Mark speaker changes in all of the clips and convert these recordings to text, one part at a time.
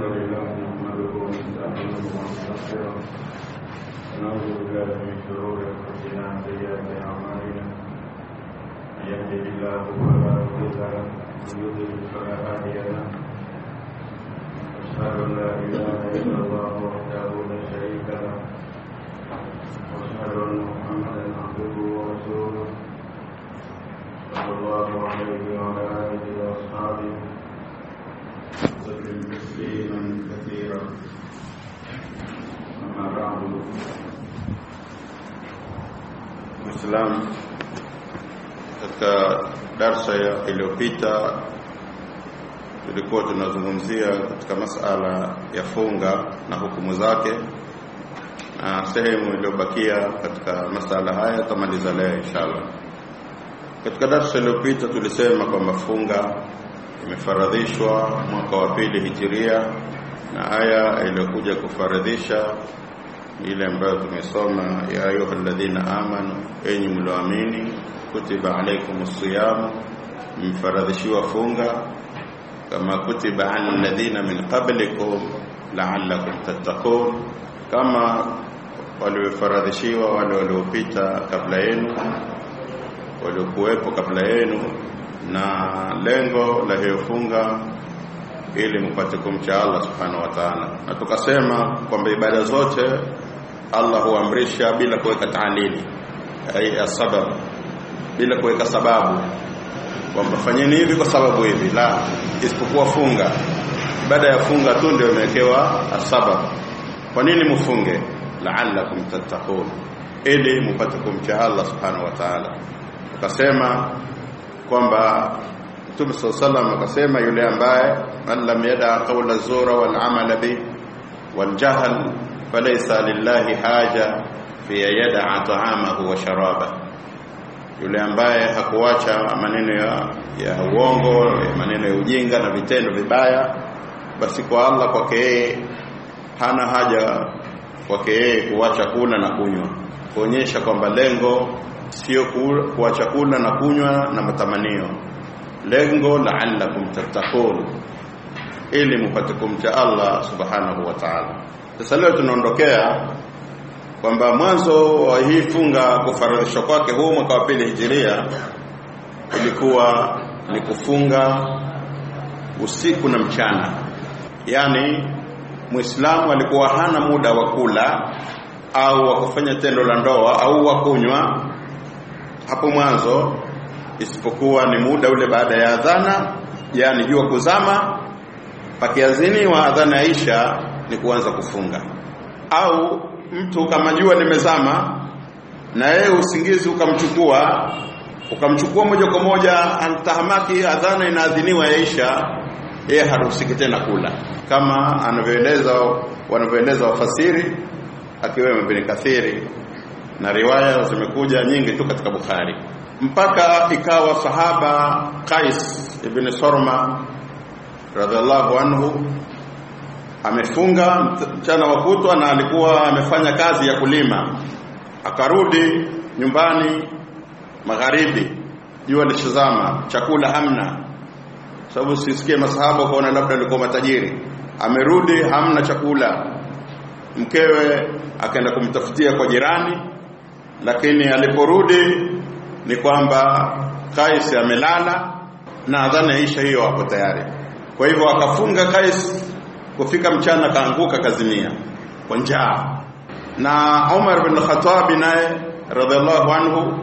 Speaker 1: الحمد لله نحمده ونستعينه ونستغفره ونعوذ بالله من شرور انفسنا وسيئات اعمالنا من يهده الله فلا مضل له ومن يضلل فلا هادي له أشهد أن لا إله إلا الله وحده لا شريك له وأشهد أن محمدا عبده ورسوله صلى الله عليه وعلى آله وأصحابه وسلم تسليما كثيرا. أما بعد، Muislamu, katika darsa iliyopita tulikuwa tunazungumzia katika masala ya funga na hukumu zake, na sehemu iliyobakia katika masala haya tutamaliza leo inshallah. Katika darsa iliyopita tulisema kwamba funga imefaradhishwa mwaka wa 2 Hijiria, na aya iliyokuja kufaradhisha ile ambayo tumesoma, ya ayyuhalladhina amanu, enyi mlioamini, kutiba alaykumus siyam, mfaradhishiwa funga kama kutiba alal ladhina min qablikum la'allakum tattaqun, kama waliofaradhishiwa wale waliopita kabla yenu, waliokuwepo kabla yenu, na lengo la hiyo funga ili mpate kumcha Allah subhanahu wa ta'ala. Na tukasema kwamba ibada zote Allah huamrisha bila kuweka ta'lili, ai sababu, bila kuweka sababu kwamba fanyeni hivi kwa sababu hivi, la, isipokuwa funga. Ibada ya funga tu ndio imewekewa sababu. Kwa nini mfunge? La'allakum tattaqun, ili mpate kumcha Allah subhanahu wa ta'ala. Tukasema kwamba Mtume sallallahu alayhi wasallam akasema, yule ambaye man lam yada qawla zura wal amala bi wal jahl falaysa lillahi haja fi yada ta'amahu wa sharaba, yule ambaye hakuacha maneno ya uongo, maneno ya ujinga na vitendo vibaya, basi kwa Allah kwake yeye hana haja kwake yeye kuacha kula na kunywa, kuonyesha kwamba lengo sio kuacha kula na kunywa na matamanio, lengo la'allakum tattaqun, ili mpate kumcha Allah subhanahu wa ta'ala. Sasa leo tunaondokea kwamba mwanzo wa hii funga kufaradhishwa kwake huu mwaka wa 2 Hijiria ilikuwa ni kufunga usiku na mchana. Yani Muislamu alikuwa hana muda wa kula au wa kufanya tendo la ndoa au wa kunywa hapo mwanzo, isipokuwa ni muda ule baada ya adhana, yani jua kuzama, pakiazini wa adhana ya Isha ni kuanza kufunga. Au mtu kama jua limezama na yeye usingizi ukamchukua moja kwa moja, antahamaki adhana inaadhiniwa ya Isha, yeye haruhusiki tena kula, kama wanavyoeleza wafasiri akiwemo Ibn Kathiri, na riwaya zimekuja nyingi tu katika Bukhari, mpaka ikawa sahaba Qais ibn Surma radhiallahu anhu amefunga mchana wa kutwa na alikuwa amefanya kazi ya kulima, akarudi nyumbani magharibi, jua lishazama, chakula hamna, sababu sisikie masahaba kaona labda alikuwa matajiri, amerudi hamna chakula. Mkewe akaenda kumtafutia kwa jirani, lakini aliporudi ni kwamba Qais amelala na adhana Isha hiyo hapo tayari. Kwa hivyo akafunga Qais, kufika mchana kaanguka kazimia kwa njaa. Na Umar bin Khattab naye radhiallahu anhu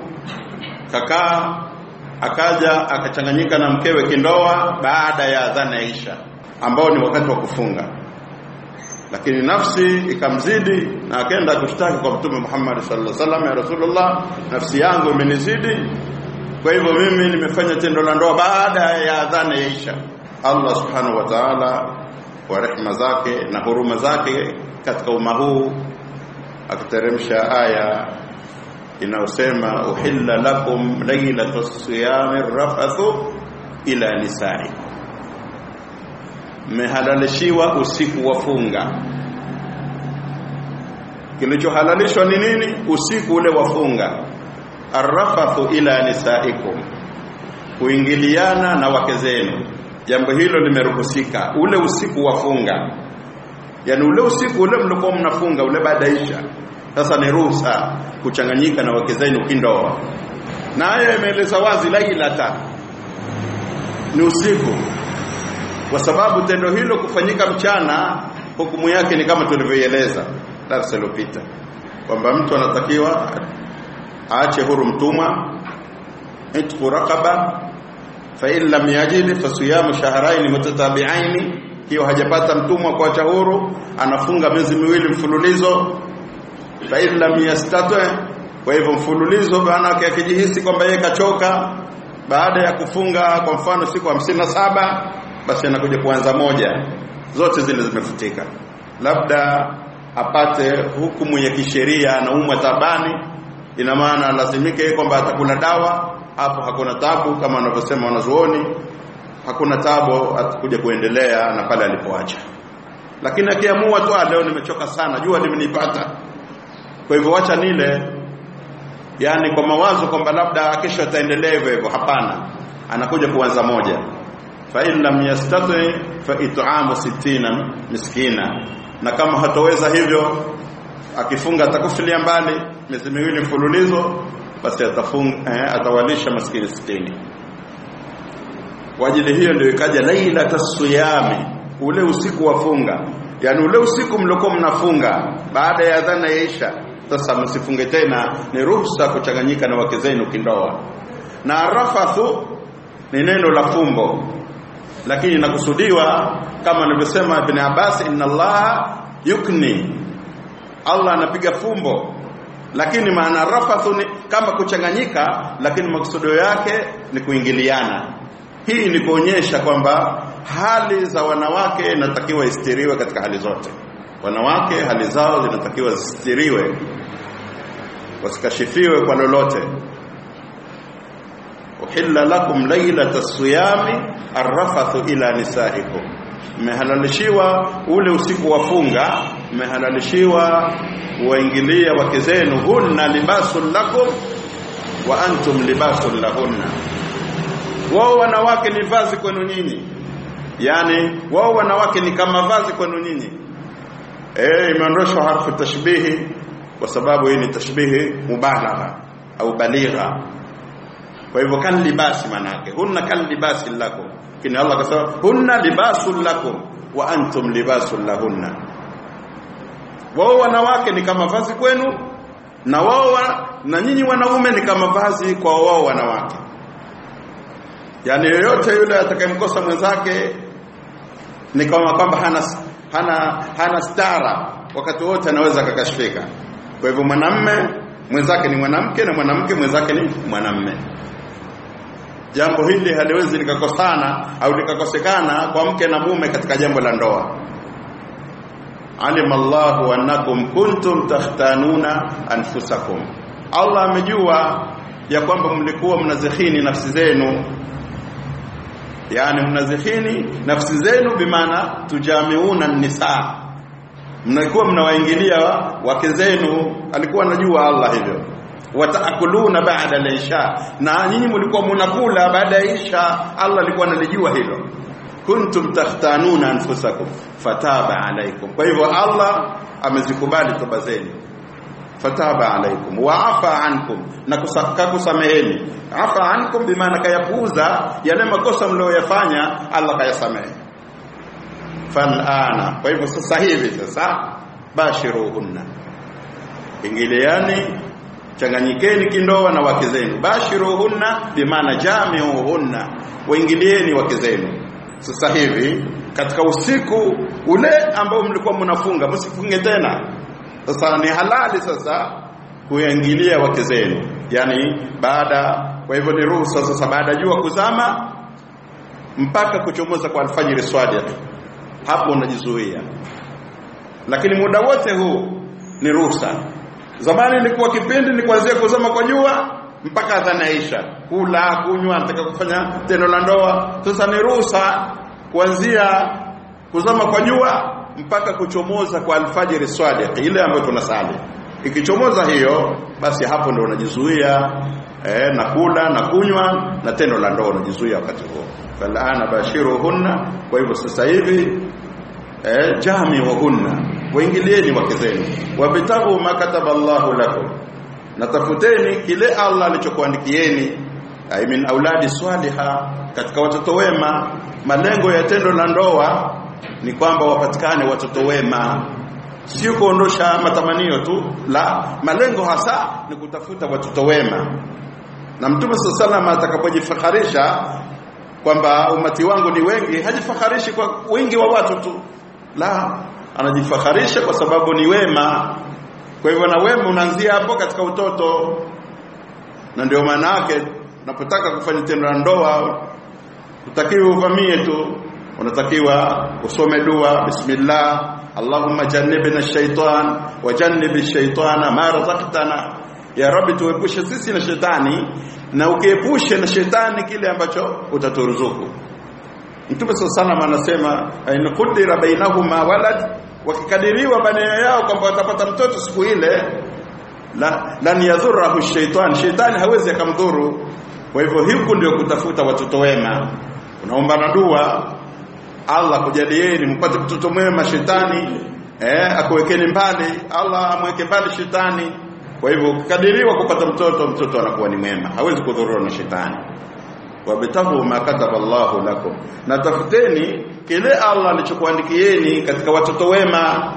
Speaker 1: akaja akachanganyika na mkewe kindoa baada ya adhana Isha, ambao ni wakati wa kufunga, lakini nafsi ikamzidi na akaenda kushtaki kwa Mtume Muhammad sallallahu alaihi wasallam, ya Rasulullah, nafsi yangu imenizidi, kwa hivyo mimi nimefanya tendo la ndoa baada ya adhana ya Isha. Allah subhanahu wa ta'ala kwa rehema zake na huruma zake katika umma huu akateremsha aya inayosema, uhilla lakum laylatus siyami rafathu ila nisa'i, mmehalalishiwa usiku wa funga. Kilichohalalishwa ni nini? Usiku ule wa funga. Arrafathu ila nisaikum, kuingiliana na wake zenu, jambo hilo limeruhusika ule usiku wa funga. yani ule usiku ule mlikuwa mnafunga ule baada ya Isha, sasa ni ruhusa kuchanganyika na wake zenu kindoa. Na haya imeeleza wazi lailata ni usiku, kwa sababu tendo hilo kufanyika mchana hukumu yake ni kama tulivyoeleza darasa lililopita kwamba mtu anatakiwa aache huru mtumwa, itqu raqaba, fa in lam yajid fa siyamu shahrayn mutatabi'ain. Hiyo hajapata mtumwa kuacha huru, anafunga miezi miwili mfululizo. Fa in lam yastati, kwa hivyo mfululizo maana yake akijihisi kwamba yeye kachoka baada ya kufunga kwa mfano siku 57, basi anakuja kuanza moja, zote zile zimefutika. Labda apate hukumu ya kisheria, anaumwa tabani, ina maana lazimike kwamba atakula dawa, hapo hakuna tabu kama wanavyosema wanazuoni, hakuna tabu, atakuja kuendelea na pale alipoacha. Lakini akiamua tu leo nimechoka sana, jua limenipata, kwa hivyo acha nile, yani kwa mawazo kwamba labda kesho ataendelea hivyo, hapana, anakuja kuanza moja. Fa in lam yastati fa it'amu 60 miskina, na kama hataweza hivyo akifunga atakufilia mbali miezi miwili mfululizo, basi atawalisha maskini 60. Kwa ajili hiyo ndio ikaja lailatus siyami, ule usiku wa funga, yani ule usiku mlikuwa mnafunga baada ya adhana ya Isha, sasa msifunge tena, ni ruhusa kuchanganyika na wake zenu kindoa. Na rafathu ni neno la fumbo, lakini inakusudiwa kama anavyosema Ibn Abbas, inna Allah yukni, Allah anapiga fumbo, lakini maana rafathu ni kama kuchanganyika, lakini maksudio yake ni kuingiliana. Hii ni kuonyesha kwamba hali za wanawake inatakiwa istiriwe katika hali zote. Wanawake hali zao zinatakiwa zistiriwe, wasikashifiwe kwa lolote. Uhilla lakum laylatas siyami arrafathu ila nisaikum, mmehalalishiwa ule usiku wa funga, mmehalalishiwa waingilia wake zenu. Hunna libasul lakum wa antum libasul lahunna, wao wanawake ni vazi kwenu nyinyi, yani wao wanawake ni kama vazi kwenu nyinyi. Imeondoshwa harfu tashbihi kwa sababu hii ni tashbihi mubalagha au baligha. Kwa hivyo kan libasi manake hunna kan libasi lakum, kina Allah kasema hunna libasul lakum wa antum libasul lahunna. Wao wanawake ni kama vazi kwenu, na wao na nyinyi wanaume ni kama vazi kwa wao wanawake. Yani yoyote yule atakayemkosa mwenzake ni kama kwamba hana stara, wakati wote anaweza kukashfika. Kwa hivyo mwanamume mwenzake ni mwanamke na mwanamke mwenzake ni mwanamume. Jambo hili haliwezi likakosana au likakosekana kwa mke na mume katika jambo la ndoa. Alima Allahu annakum kuntum takhtanuna anfusakum, Allah amejua ya kwamba mlikuwa mnazikhini nafsi zenu, yani mnazikhini nafsi zenu bimaana tujamiuna nisa, mnakuwa mnawaingilia wake zenu. Alikuwa anajua Allah hivyo. Wataakuluna ba'da al-isha, na nyinyi mlikuwa mnakula baada ya Isha, Allah alikuwa analijua hilo. Kuntum takhtanuna anfusakum fataba alaykum, kwa hivyo Allah amezikubali toba zenu. Fataba alaykum wa afa ankum, na kusameheni. Afa ankum bimaana kayapuuza yale makosa mlioyafanya, Allah kayasamehe. Falana, kwa hivyo sasa hivi sasa bashiruhunna, ingiliani, changanyikeni kindoa na wake zenu. Bashiruhunna bimaana jamiuhunna, waingilieni wake zenu sasa hivi katika usiku ule ambao mlikuwa mnafunga, msifunge tena. Sasa ni halali sasa kuingilia wake zenu, yani baada. Kwa hivyo ni ruhusa sasa baada jua kuzama mpaka kuchomoza kwa alfajiri swadiq, hapo unajizuia. Lakini muda wote huu ni ruhusa. Zamani ilikuwa kipindi ni kuanzia kuzama kwa jua mpaka adhana Isha, kula, kunywa, nataka kufanya tendo la ndoa. Sasa ni ruhusa kuanzia kuzama kwa jua mpaka kuchomoza kwa alfajiri swadiq, ile ambayo tunasali. Ikichomoza hiyo, basi hapo ndio unajizuia na kula na kunywa na tendo la ndoa, unajizuia wakati huo. Falana bashiruhunna, kwa hivyo sasa hivi jami'uhunna, waingilieni wake zenu, wabtaghu ma kataba Allahu lakum, natafuteni kile Allah alichokuandikieni, ay min auladi swaliha, katika watoto wema. Malengo ya tendo la ndoa ni kwamba wapatikane watoto wema, sio kuondosha matamanio tu, la, malengo hasa ni kutafuta watoto wema. Na Mtume sallallahu atakapojifakharisha kwamba umati wangu ni wengi, hajifakarishi kwa wingi wa watu tu, la, anajifakharisha kwa sababu ni wema. Kwa hivyo na wema unaanzia hapo katika utoto. Na ndio maana yake unapotaka kufanya tendo la ndoa utakiwa uvamie tu, unatakiwa usome dua, bismillah, Allahumma jannibna shaitan wa jannibi shaitana ma razaqtana, ya Rabbi tuepushe sisi na shetani na ukiepushe na shetani kile ambacho utaturuzuku. Mtume sallallahu anasema in qudira bainahuma walad, wakikadiriwa baina yao kwamba watapata mtoto siku ile, lan yadhurruhu shaitan, shetani hawezi akamdhuru. Kwa hivyo huko ndio kutafuta watoto wema. Unaomba na dua, Allah kujalieni mpate mtoto mwema, shetani akuwekeni mbali, Allah amweke mbali shetani. Kwa hivyo kadiriwa kupata mtoto anakuwa ni mwema, hawezi kudhurura na shetani. Wabtaghu ma kataba Allahu lakum, na tafuteni kile Allah alichokuandikieni katika watoto wema.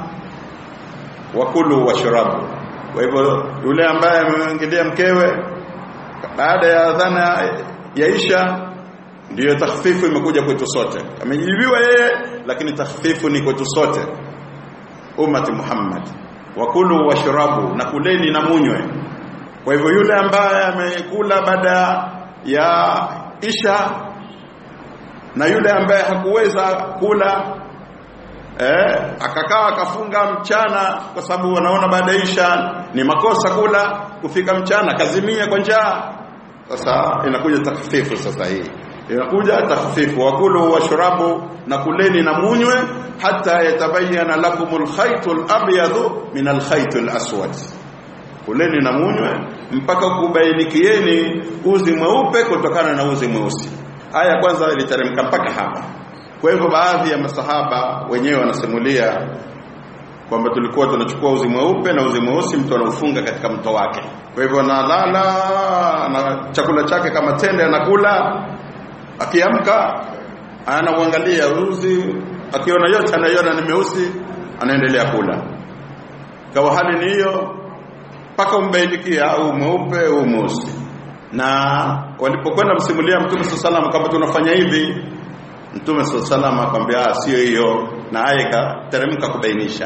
Speaker 1: Wakulu washrabu. Kwa hivyo yule ambaye ameingilia mkewe baada ya adhana ya Isha, ndiyo takhfifu imekuja kwetu sote. Amejibiwa yeye, lakini takhfifu ni kwetu sote ummati Muhammad. Wakulu washrabu, na kuleni na munywe. Kwa hivyo yule ambaye amekula baada ya Isha na yule ambaye hakuweza kula akakaa akafunga mchana kwa sababu wanaona baada ya Isha ni makosa kula, kufika mchana kazimia kwa njaa, sasa inakuja takhfifu. Sasa hii inakuja takhfifu, wakulu washrabu, na kuleni na munywe, hata yatabayyana lakumul khaytul abyadu min al khaytul aswad, kuleni na munywe mpaka kubainikieni uzi mweupe kutokana na uzi mweusi. Aya kwanza iliteremka mpaka hapa. Kwa hivyo baadhi ya masahaba wenyewe wanasimulia kwamba tulikuwa tunachukua uzi mweupe na uzi mweusi, mtu anaufunga katika mto wake. Kwa hivyo analala na chakula chake kama tende anakula, akiamka anauangalia uzi, akiona yote anaiona ni meusi, anaendelea kula. Kwa hali ni hiyo mpaka umbainikia au mweupe au mweusi. Na walipokwenda msimulia Mtume sallallahu kama tunafanya hivi, Mtume sallallahu akamwambia sio hiyo, na aya teremka kubainisha,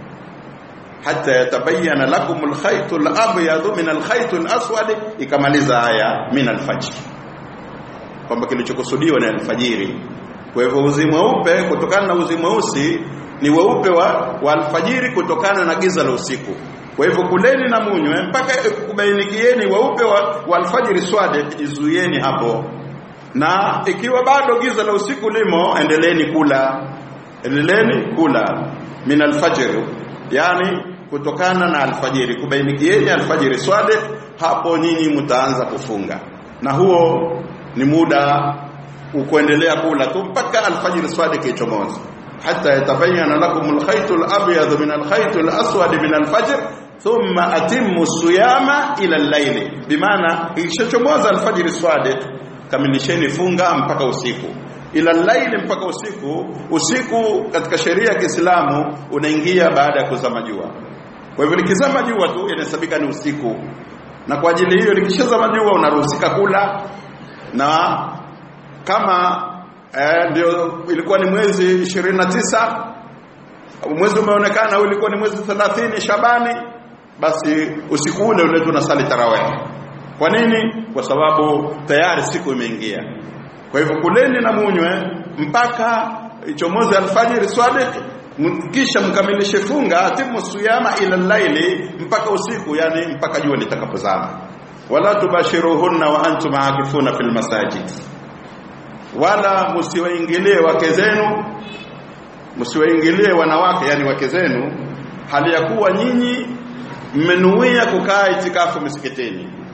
Speaker 1: hata yatabayyana lakumul khaytul abyadu min al khaytul aswad, ikamaliza aya min al fajr, kwamba kilichokusudiwa ni alfajiri. Kwa hivyo uzi mweupe kutokana na uzi mweusi ni weupe wa alfajiri kutokana na giza la usiku. Kwa hivyo kuleni na munywe mpaka kubainikieni weupe wa alfajiri swade, izuieni hapo. Na ikiwa bado giza la usiku limo, endeleeni kula min alfajr, yani kutokana na alfajiri, kubainikieni alfajiri swade, hapo nyinyi mtaanza kufunga. Na huo ni muda ukuendelea kula tu mpaka alfajiri swade kichomoza, hata yatabayyana lakumul khaytul abyad min alkhaytul aswad min alfajr thumma atimmu siyama ila al-layl, bimaana ikishachomoza alfajiri swade kamilisheni funga mpaka usiku, ila al-layl, mpaka usiku. Usiku katika sheria ya Kiislamu unaingia baada ya kuzama jua. Kwa hivyo likizama jua tu inahesabika ni usiku, na kwa ajili hiyo likishazama jua unaruhusika kula. Na kama ndio ilikuwa ni mwezi 29, mwezi umeonekana ulikuwa ni mwezi 30 Shabani, basi usiku ule ule tunasali tarawih. Kwa nini? Kwa sababu tayari siku imeingia. Kwa hivyo kuleni na munywe mpaka ichomoze alfajiri swadiq, kisha mkamilishe funga, atimu siyama ila al-layli, mpaka usiku, yani mpaka jua litakapozama. Wala tubashiruhunna wa antum aakifuna fil masajid, wala msiwaingilie wake zenu, msiwaingilie wanawake, yani wake zenu, hali ya kuwa nyinyi mmenuia kukaa itikafu misikitini.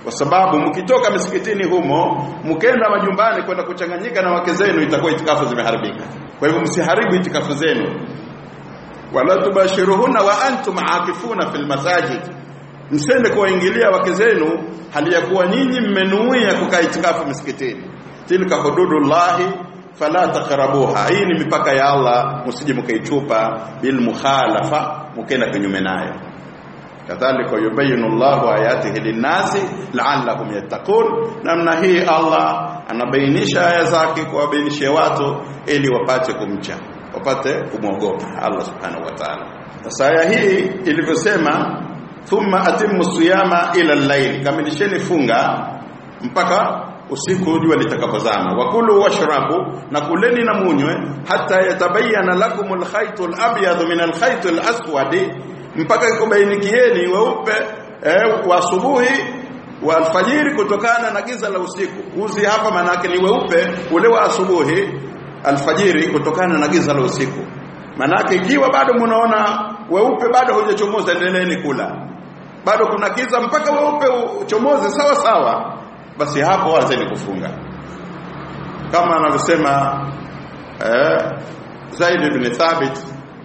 Speaker 1: kwa sababu mkitoka misikitini humo mkenda majumbani kwenda kuchanganyika na wake zenu itakuwa itikafu zimeharibika. Kwa hivyo msiharibu itikafu zenu. Wala tubashiruhunna wa antum aakifuna fil masajid, msende kuwaingilia wake zenu hali ya kuwa nyinyi mmenuia kukaa itikafu misikitini. Tilka hududullahi fala taqrabuha, hii ni mipaka ya Allah, msije mkaichupa bil mukhalafa, mkenda kinyume nayo. Kadhalika yubayinu Allahu ayatihi linnasi la'allahum yattaqun, namna hii Allah anabainisha aya zake kuwabainishia watu ili wapate kumcha, wapate kumwogopa Allah subhanahu wa ta'ala. Sasa aya hii ilivyosema thumma atimmu siyama ila al-layl, kamilisheni funga mpaka usiku jua litakapozama. Wakulu washrabu, na kuleni na munywe, hata yatabayana lakumul khaytul abyad min al-khaytil aswad, mpaka ikubainikieni weupe wa asubuhi wa alfajiri kutokana na giza la usiku. Uzi hapa maana yake ni weupe ule wa asubuhi, alfajiri kutokana na giza la usiku. Maana yake ikiwa bado mnaona weupe bado hujachomoza, endeleeni kula. Bado kuna giza mpaka weupe uchomoze sawa sawa, basi hapo anzeni kufunga. Kama anavyosema Zaid ibn Thabit,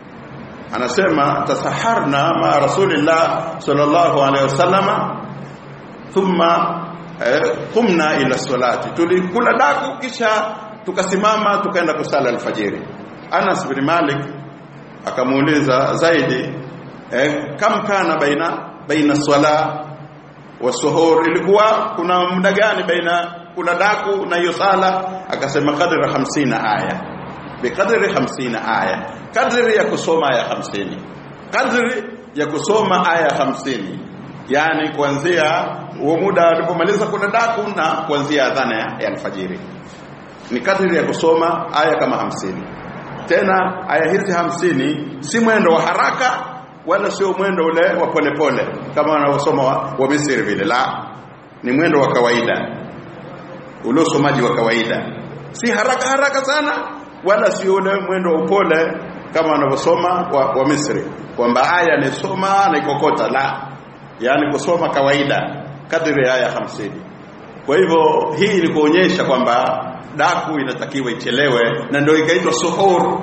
Speaker 1: anasema tasaharna ma Rasulillah sallallahu alaihi wasallam thumma qumna ila salati, tulikula daku kisha tukasimama tukaenda kusala alfajiri. Anas bin Malik akamuuliza Zaidi, kam kana baina swala wa suhur, ilikuwa kuna muda gani baina kula daku na hiyo sala? Akasema kadri 50 aya, bikadri 50 aya, kadri ya kusoma aya 50, kadri ya kusoma aya 50, yani kuanzia huo muda alipomaliza kula daku na kuanzia adhana ya alfajiri, ni kadri ya kusoma aya kama 50. Tena aya hizi 50 si mwendo wa haraka wala sio mwendo ule wa polepole kama wanaosoma wa Misri vile, la, ni mwendo wa kawaida, ule usomaji wa kawaida, si haraka haraka sana wala sio ule mwendo wa upole kama wanaosoma wa Misri kwamba aya ni soma na ikokota, la, yani kusoma kawaida kadri ya aya 50. Kwa hivyo hii ni kuonyesha kwamba daku inatakiwa ichelewe, na ndio ikaitwa suhur.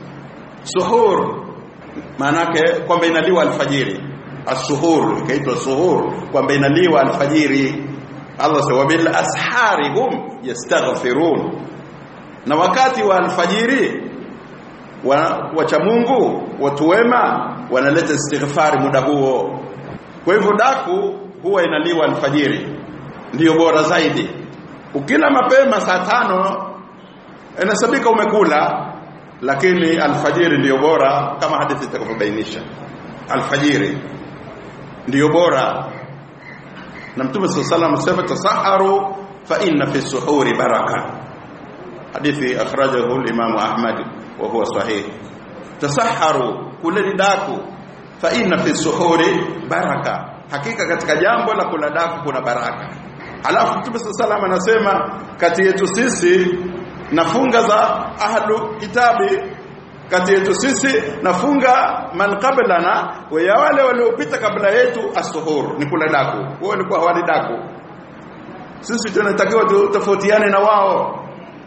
Speaker 1: Suhur maana yake kwamba inaliwa alfajiri. As-suhur ikaitwa suhur kwamba inaliwa alfajiri. Allah sawa bil ashari hum yastaghfirun, na wakati wa alfajiri wacha Mungu watu wema wanaleta istighfari muda huo. Kwa hivyo daku huwa inaliwa alfajiri, ndio bora zaidi. Ukila mapema saa 5 inasabika umekula, lakini alfajiri ndio bora kama hadithi itakapobainisha. Alfajiri ndio bora, na Mtume sallallahu alayhi wasallam tasaharu fa inna fi suhuri baraka, hadithi akhrajahu al-Imam Ahmad wa huwa sahih. Tasaharu, kuleni daku, fa inna fi suhuri baraka, hakika katika jambo la kula daku kuna baraka. Alafu Mtume sallallahu alayhi wasallam anasema kati yetu sisi nafunga za ahlu kitabi, kati yetu sisi nafunga man qablana, wa ya wale waliopita kabla yetu as-suhur, ni kula daku. Wao walikuwa hawali daku, sisi tunatakiwa tutofautiane na wao,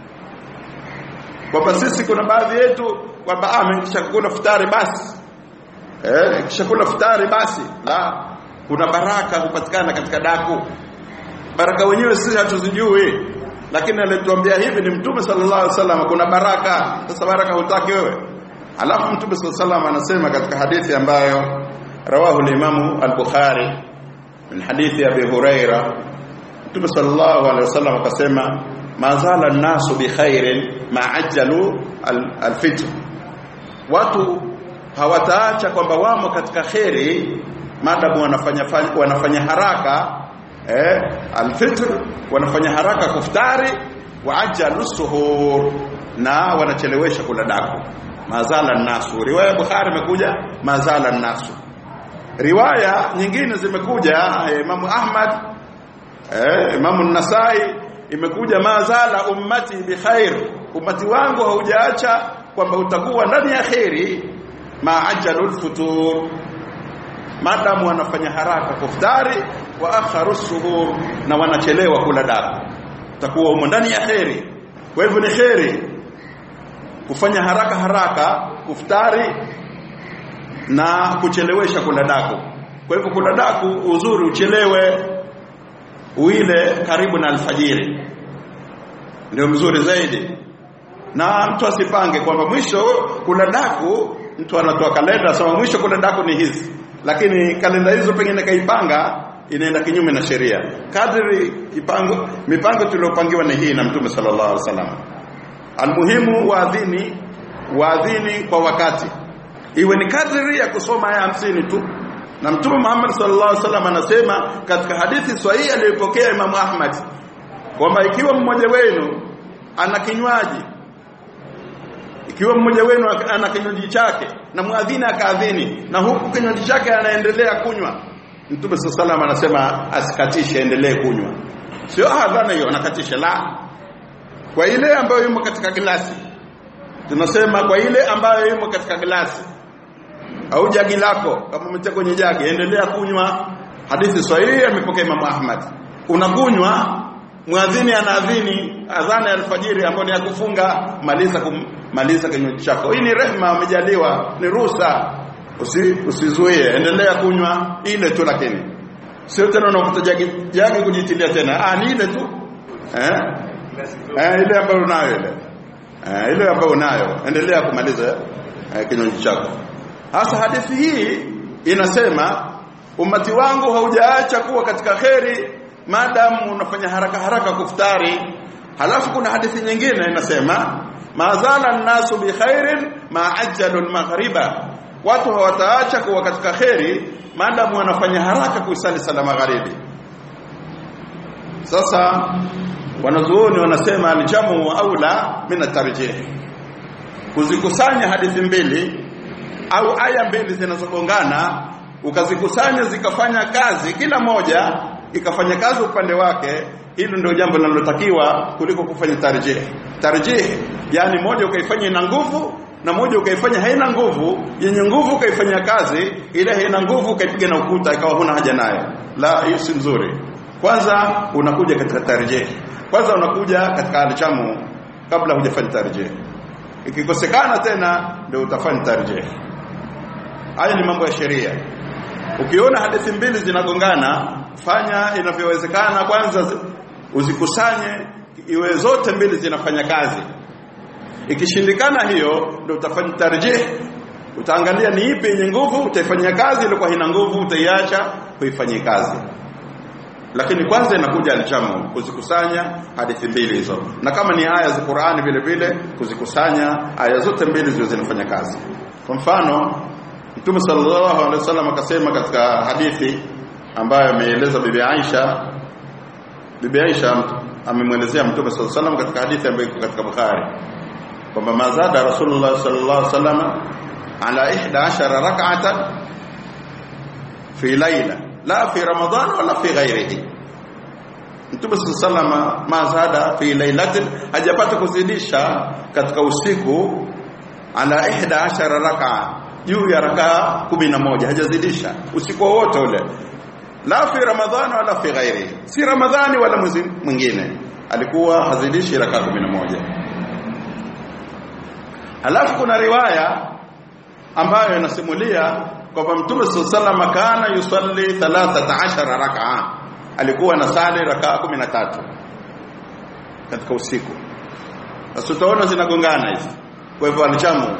Speaker 1: kwamba sisi kuna baadhi yetu kwamba amekishakula futari basi, kishakula futari basi, la, kuna baraka hupatikana katika daku. Baraka wenyewe sisi hatuzijui, lakini alituambia hivi ni Mtume sallallahu alaihi wasallam, kuna baraka. Sasa baraka hutaki wewe? Alafu Mtume sallallahu alaihi wasallam anasema katika hadithi ambayo rawahu al-Imam al-Bukhari min hadithi Abi Huraira, Mtume sallallahu alaihi wasallam akasema ma zala an-nasu bi khairin ma ajjalu al-fitr, watu hawataacha kwamba wamo katika khairi maadamu wanafanya haraka al-fitr, wanafanya haraka kuftari, wa ajalu suhur, na wanachelewesha kula daku. Mazala an-nasu, riwaya Bukhari imekuja mazala an-nasu. Riwaya nyingine zimekuja Imam Ahmad, Imam an-Nasai, imekuja mazala ummati bi khair, ummati wangu haujaacha kwamba utakuwa ndani ya khairi, ma ajalu al-futur, Madamu wanafanya haraka kuftari wa akharu suhur, na wanachelewa kula daku, takuwa umo ndani ya khairi. Kwa hivyo ni khairi kufanya haraka kuftari na kuchelewesha kula daku. Kwa hivyo kula daku uzuri uchelewe, uile karibu na alfajiri, ndio mzuri zaidi. Na mtu asipange kwamba mwisho kula daku, mtu anatoa kalenda sema mwisho kula daku ni hizi, lakini kalenda hizo pengine kaipanga inaenda kinyume na sheria. Kadri mipango tuliyopangiwa ni hii na Mtume sallallahu alaihi wasallam. Almuhimu waadhini kwa wakati, iwe ni kadri ya kusoma aya 50 tu. Na Mtume Muhammad sallallahu alaihi wasallam anasema katika hadithi sahihi aliyopokea Imam Ahmad kwamba ikiwa mmoja wenu ana kinywaji, chake na muadhini akaadhini na huku kinywaji chake anaendelea kunywa, Mtume sallallahu alaihi wasallam anasema asikatishe, endelee kunywa. Sio hadhana hiyo anakatisha, la. Kwa ile ambayo yumo katika glasi, tunasema kwa ile ambayo yumo katika glasi au jagi lako, kama umetia kwenye jagi, endelea kunywa. Hadithi sahihi amepokea Imam Ahmad. Unakunywa, muadhini anaadhini adhana ya alfajiri ambayo ni ya kufunga, maliza kinywaji chako. Hii ni rehema umejaliwa, ni ruhusa. Usizuie, endelea kunywa ile tu, lakini sio tena unavuta jagi kujitilia tena. Ni ile tu. Ile ambayo unayo endelea kumaliza kinywaji chako. Hasa hadithi hii inasema umati wangu haujaacha kuwa katika khairi maadamu unafanya haraka kuftari. Halafu kuna hadithi nyingine inasema mazala an-nasu bi khairin ma ajjalu al-maghriba, watu hawataacha kuwa katika khairi maadamu wanafanya haraka kuisali sala magharibi. Sasa wanazuoni wanasema al-jamu aula min at-tarjih, kuzikusanya hadithi mbili au aya mbili zinazogongana ukazikusanya zikafanya kazi, kila moja ikafanya kazi upande wake, hilo ndio jambo linalotakiwa kuliko kufanya tarjih. Yani moja ukaifanya ina nguvu na moja ukaifanya haina nguvu. Yenye nguvu ukaifanya kazi, ile haina nguvu ukaipiga na ukuta ikawa huna haja nayo. La, hiyo si nzuri. Kwanza unakuja katika tarjih, kwanza unakuja katika aljamu kabla hujafanya tarjih. Ikikosekana tena ndio utafanya tarjih. Haya ni mambo ya sheria. Ukiona hadithi mbili zinagongana, fanya inavyowezekana kwanza uzikusanye iwe zote mbili zinafanya kazi. Ikishindikana hiyo ndio utafanya tarjih. Utaangalia ni ipi yenye nguvu, utaifanyia kazi, ile kwa haina nguvu utaiacha kuifanyia kazi. Lakini kwanza inakuja aljamu, kuzikusanya hadithi mbili hizo. Na kama ni aya za Qur'ani vile vile kuzikusanya aya zote mbili ziwe zinafanya kazi. Kwa mfano Mtume sallallahu alaihi wasallam akasema katika hadithi ambayo ameeleza Bibi Aisha amemwelezea Mtume sallallahu alaihi wasallam katika hadithi ambayo iko katika Bukhari kwamba mazada Rasulullah sallallahu alaihi wasallam ala 11 rak'atan fi layla la fi Ramadhan wala fi ghairihi. Mtume sallallahu alaihi wasallam mazada fi laylatin, hajapata kuzidisha katika usiku ala 11 rak'a, juu ya rakaa 11, hajazidisha usiku wote ule, la fi Ramadhani wala fi ghairi, si Ramadhani wala mwezi mwingine, alikuwa hazidishi rakaa 11. Alafu kuna riwaya ambayo inasimulia kwamba Mtume sallallahu alaihi wasallam kana yusalli 13 rak'a, alikuwa anasali rakaa 13 katika usiku. Sasa utaona zinagongana hizi. Kwa hivyo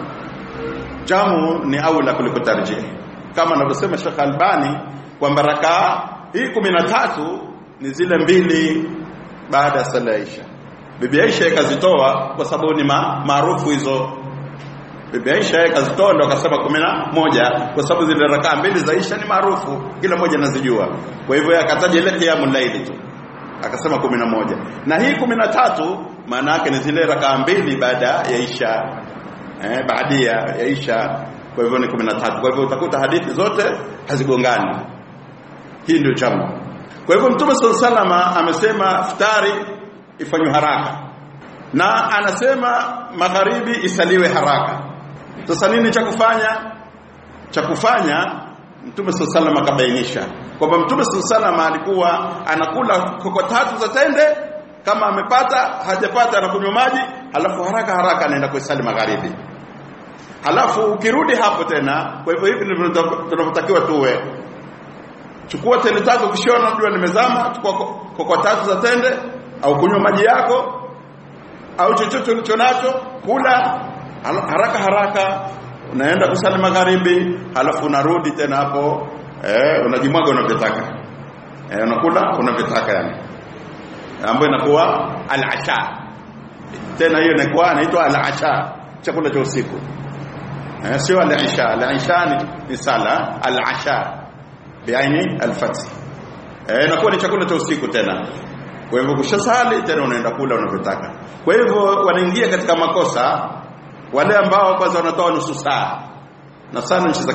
Speaker 1: jamu ni aula kuliko tarjih, kama anavyosema Sheikh Albani kwamba rakaa hii 13 ni zile mbili baada ya sala ya Isha. Bibi Aisha ikazitoa kwa sababu ni maarufu hizo. Bibi Aisha ikazitoa ndio akasema 11 kwa sababu zile rakaa mbili za Isha ni maarufu, kila mmoja anazijua. Kwa hivyo akataja ile qiyamul layl tu akasema 11, na hii 13 maana yake ni zile rakaa mbili baada ya Isha, baadia ya Isha. Kwa hivyo ni 13. Kwa hivyo utakuta hadithi zote hazigongani. Hii ndio jamu. Kwa hivyo Mtume sallallahu alaihi wasallam amesema iftari ifanywe haraka, na anasema magharibi isaliwe haraka. Sasa nini cha kufanya? Cha kufanya Mtume sallallahu alayhi akabainisha kwamba Mtume sallallahu alikuwa anakula koko 3 za tende, kama amepata hajapata anakunywa maji, halafu haraka anaenda kusali magharibi. Halafu ukirudi hapo tena, kwa hivyo hivi ndivyo tunavyotakiwa tuwe. Chukua tende 3 ukishona jua limezama, chukua koko 3 za tende au kunywa maji yako au chochote ulicho nacho, kula haraka unaenda kusali magharibi, halafu unarudi tena hapo unajimwaga unavyotaka. Unakula unavyotaka yani. Ambayo inakuwa al-asha. Tena hiyo inaitwa al-asha, chakula cha usiku. Sio al-isha. Al-isha ni sala, al-asha biaini al-fath. Inakuwa ni chakula cha usiku tena. Kwa hivyo kushasali tena unaenda kula unavyotaka. Kwa hivyo wanaingia katika makosa wale ambao kwanza wanatoa nusu saa. Na sana nchi za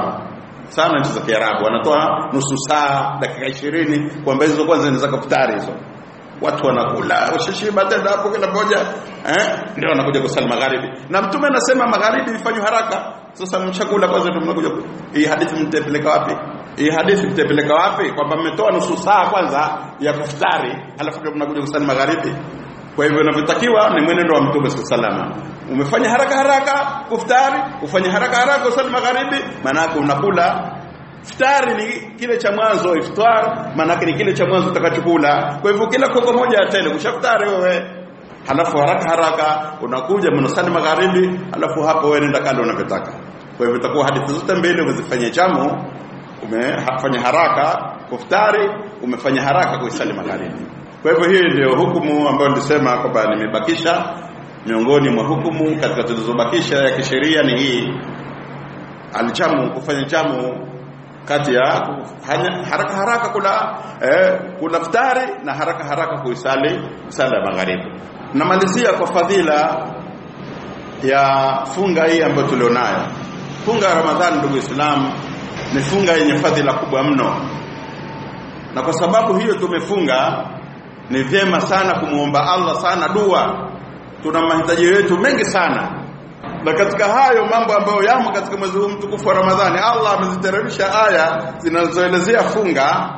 Speaker 1: Kiarabu wanatoa nusu saa, dakika 20 kwamba hizo kwanza ni za kafutari hizo. Watu wanakula washashiba tena hapo kila mmoja ndio wanakuja kusali magharibi. Na Mtume anasema magharibi ifanywe haraka. Sasa mshakula kwanza ndio mnakuja. Hii hadithi mtapeleka wapi? Kwamba mmetoa nusu saa kwanza ya kufutari, halafu ndio mnakuja kusali magharibi. Kwa hivyo inavyotakiwa ni mwenendo wa Mtume sallallahu. Umefanya haraka kufutari, ufanye haraka kusali magharibi, maana yake unakula. Iftari ni kile cha mwanzo, iftar maana yake ni kile cha mwanzo utakachokula. Kwa hivyo kila koko moja tena ushaftari wewe, halafu haraka unakuja mnasali magharibi, halafu hapo wewe nenda kale unavyotaka. Kwa hivyo itakuwa hadithi zote mbili umezifanyia jamu, umefanya haraka kuftari, umefanya haraka kuisali magharibi. Kwa hivyo hii ndio hukumu ambayo nilisema kwamba nimebakisha. Miongoni mwa hukumu katika tulizobakisha ya kisheria ni hii aljamu, kufanya jamu kati ya haraka kula iftari na haraka kuisali sala magharibi. Namalizia kwa fadhila ya funga hii ambayo tulionayo. Funga ya Ramadhani, ndugu Islam, ni funga yenye fadhila kubwa mno. Na kwa sababu hiyo tumefunga, ni vyema sana kumuomba Allah sana dua. Tuna mahitaji yetu mengi sana. Na katika hayo mambo ambayo yamo katika mwezi huu mtukufu wa Ramadhani, Allah ameziteremsha aya zinazoelezea funga.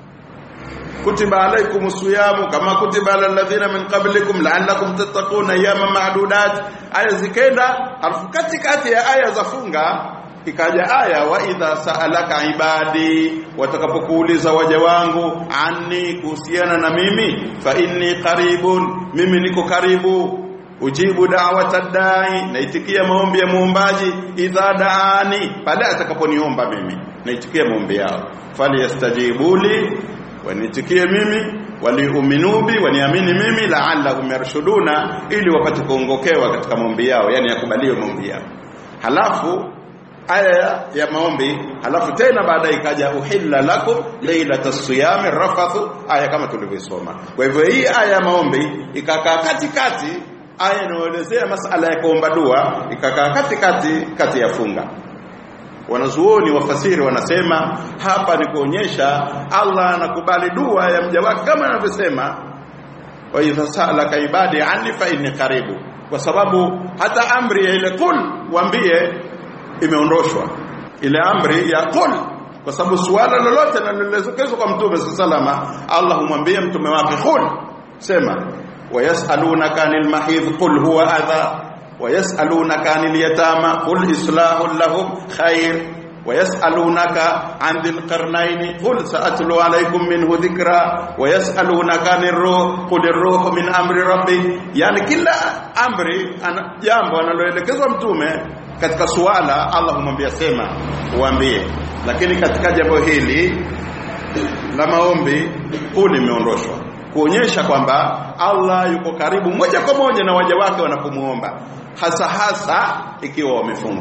Speaker 1: Kutiba alaykumus siyamu kama kutiba alal ladhina min qablikum la'allakum tattaquna ayyama ma'dudat. Aya zikaenda, alafu katikati ya aya za funga ikaja aya wa idha sa'alaka ibadi, watakapokuuliza waja wangu anni, kuhusiana na mimi, fa inni qaribun, mimi niko karibu, ujibu da'wata da'i, naitikia maombi ya muombaji, idha da'ani, pale atakaponiomba mimi naitikia maombi yao, fali yastajibuli, wanitikie mimi, waliuminubi, waniamini mimi, la'allahum yarshuduna, ili wapate kuongokewa katika maombi yao, yani yakubaliwe maombi yao. Halafu aya ya maombi, halafu tena baadaye ikaja uhilla lakum lailatas siyami rafathu, aya kama tulivyosoma. Kwa hivyo hii aya ya maombi ikakaa katikati, aya inaelezea masala ya kuomba dua ikakaa katikati ya funga. Wanazuoni wafasiri wanasema hapa ni kuonyesha Allah anakubali dua ya mja wake kama anavyosema wa idha sa'alaka ibadi anni fa inni qaribu, kwa sababu hata amri ya ile kul waambie imeondoshwa, ile amri ya qul, kwa sababu swala lolote linaloelekezwa kwa Mtume sallallahu, Allah humwambia mtume wake qul, sema wayasalunaka anil mahidh qul huwa adha wayasalunaka anil yatama qul islahu lahum khair wayasalunaka an dhil qarnayn qul sa'atlu alaykum minhu dhikra wayasalunaka anir ruh qul ar-ruhu min amri rabbi. Yani kila amri jambo analoelekezwa mtume katika swala Allah humwambia sema uambie, lakini katika jambo hili la maombi kuli imeondoshwa, kuonyesha kwamba Allah yuko karibu moja kwa moja na waja wake wanapomuomba, hasa ikiwa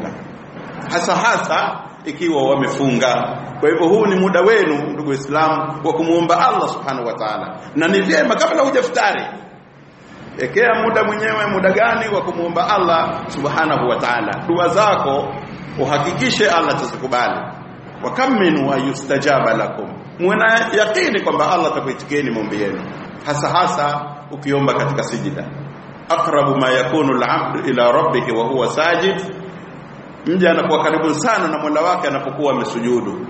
Speaker 1: wamefunga. Kwa hivyo huu ni muda wenu ndugu Waislamu wa kumuomba Allah subhanahu wa ta'ala, na ni vyema kabla hujafutari ekea muda gani wa kumuomba Allah subhanahu wa ta'ala. Dua zako uhakikishe Allah atazikubali. Wa kam min wa yustajaba lakum, muona yakini kwamba Allah atakuitikieni maombi yenu, hasa ukiomba katika sijida. Aqrabu ma yakunu al-'abdu ila rabbih wa huwa sajid mja anakuwa karibu sana na Mola wake anapokuwa amesujudu.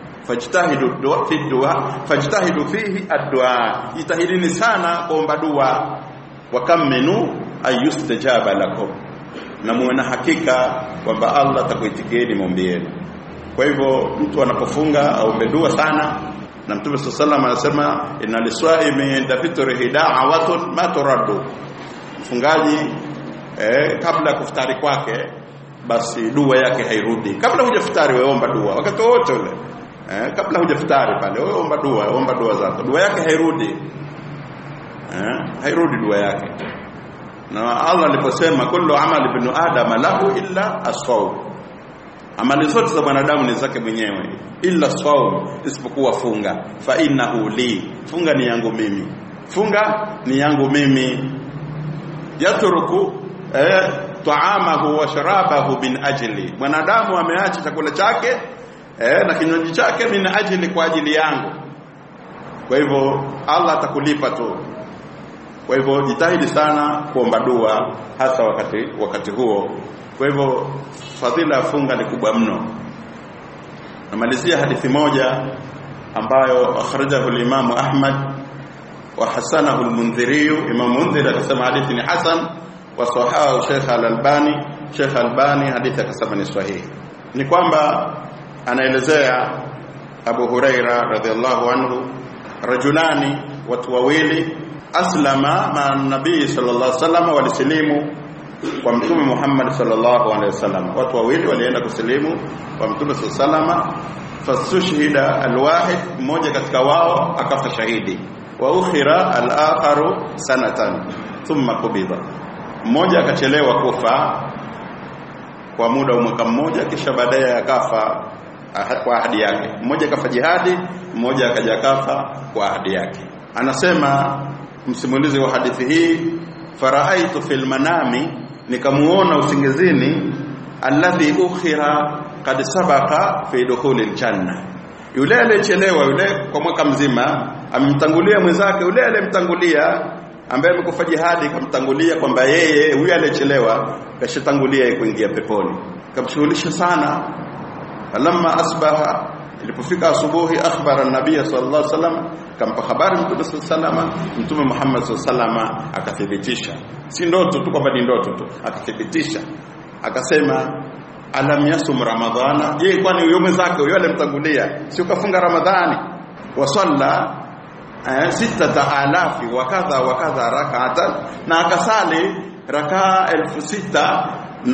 Speaker 1: Fajtahidu fihi ad-du'a, jitahidini sana kuomba dua. Wa kam minu ayustajaba lakum, na muone hakika kwamba Allah atakuitikieni maombi yenu. Kwa hivyo mtu anapofunga aombe dua sana, na Mtume sallallahu alayhi wasallam anasema inna liswaimi inda fitrihi da'watun ma turaddu, mfungaji kabla kufutari kwake basi dua yake hairudi. Kabla hujafutari wewe omba dua wakati wote ule, kabla hujafutari pale wewe omba dua zako, dua yake hairudi, hairudi dua yake. Na Allah aliposema kullu amali ibn adam lahu illa as-sawm, amali zote za mwanadamu ni zake mwenyewe, illa as-sawm, isipokuwa funga. Fa innahu li, funga ni yangu mimi, funga ni yangu mimi. Yatruku ta'amahu wa sharabahu min ajli, mwanadamu ameacha chakula chake na kinywaji chake min ajli, kwa ajili yangu. Kwa hivyo Allah atakulipa tu. Kwa hivyo jitahidi sana kuomba dua hasa wakati huo. Kwa hivyo fadhila ya funga ni kubwa mno. Namalizia hadithi moja ambayo akhrajahu al-Imam Ahmad wa hasanahu al-Mundhiri. Imam Mundhiri akasema hadithi ni hasan, wa sahahu Sheikh al-Albani. Sheikh al-Albani hadithi akasema ni sahihi. Ni kwamba anaelezea Abu Huraira radhiallahu anhu, rajulani, watu wawili, aslama ma nabii sallallahu alaihi wasallam, walisilimu kwa Mtume Muhammad sallallahu alaihi wasallam. Watu wawili walienda kusilimu kwa Mtume sallallahu alaihi wasallam. Fasushhida alwahid, mmoja katika wao akafa shahidi. Wa ukhira al-akharu sanatan thumma qubida, mmoja akachelewa kufa kwa muda wa mwaka mmoja, kisha baadaye akafa kwa ahadi yake. Mmoja kafa jihadi, mmoja akaja kafa kwa ahadi yake. Anasema msimulizi wa hadithi hii, faraaitu fil manami, nikamuona usingizini, alladhi ukhira qad sabaqa fi dukhulil janna, yule aliyechelewa, yule kwa mwaka mzima amemtangulia mwenzake, yule aliyemtangulia ambaye amekufa jihadi kamtangulia, kwamba yeye huyu aliyechelewa kashatangulia kuingia peponi. Kamshughulisha sana. Falamma asbaha, ilipofika asubuhi, akhbara an-nabiy sallallahu alaihi wasallam, kampa habari Mtume sallallahu alaihi wasallam. Mtume Muhammad sallallahu alaihi wasallam akathibitisha, si ndoto tu kwamba ni ndoto tu, akathibitisha akasema, alam yasum ramadhana, je, kwani huyo mwenzake huyo alimtangulia si ukafunga Ramadhani? Wa salla 6000 wa kadha wa kadha rak'atan, na akasali rakaa 6000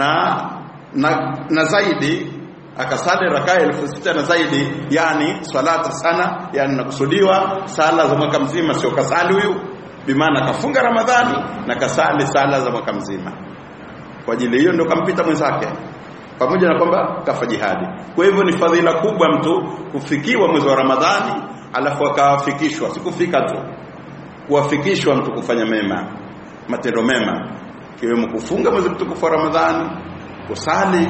Speaker 1: na zaidi, akasali rakaa 6000 na zaidi, yani salata sana, yani nakusudiwa sala za mwaka mzima, sio kasali huyu, bimaana kafunga Ramadhani na kasali sala za mwaka mzima. Kwa ajili hiyo ndio kampita mwenzake, pamoja na kwamba kafa jihadi. Kwa hivyo ni fadhila kubwa mtu kufikiwa mwezi wa Ramadhani alafu akawafikishwa, sikufika tu, kuwafikishwa mtu kufanya mema, matendo mema, kiwemo kufunga mwezi mtukufu wa Ramadhani, kusali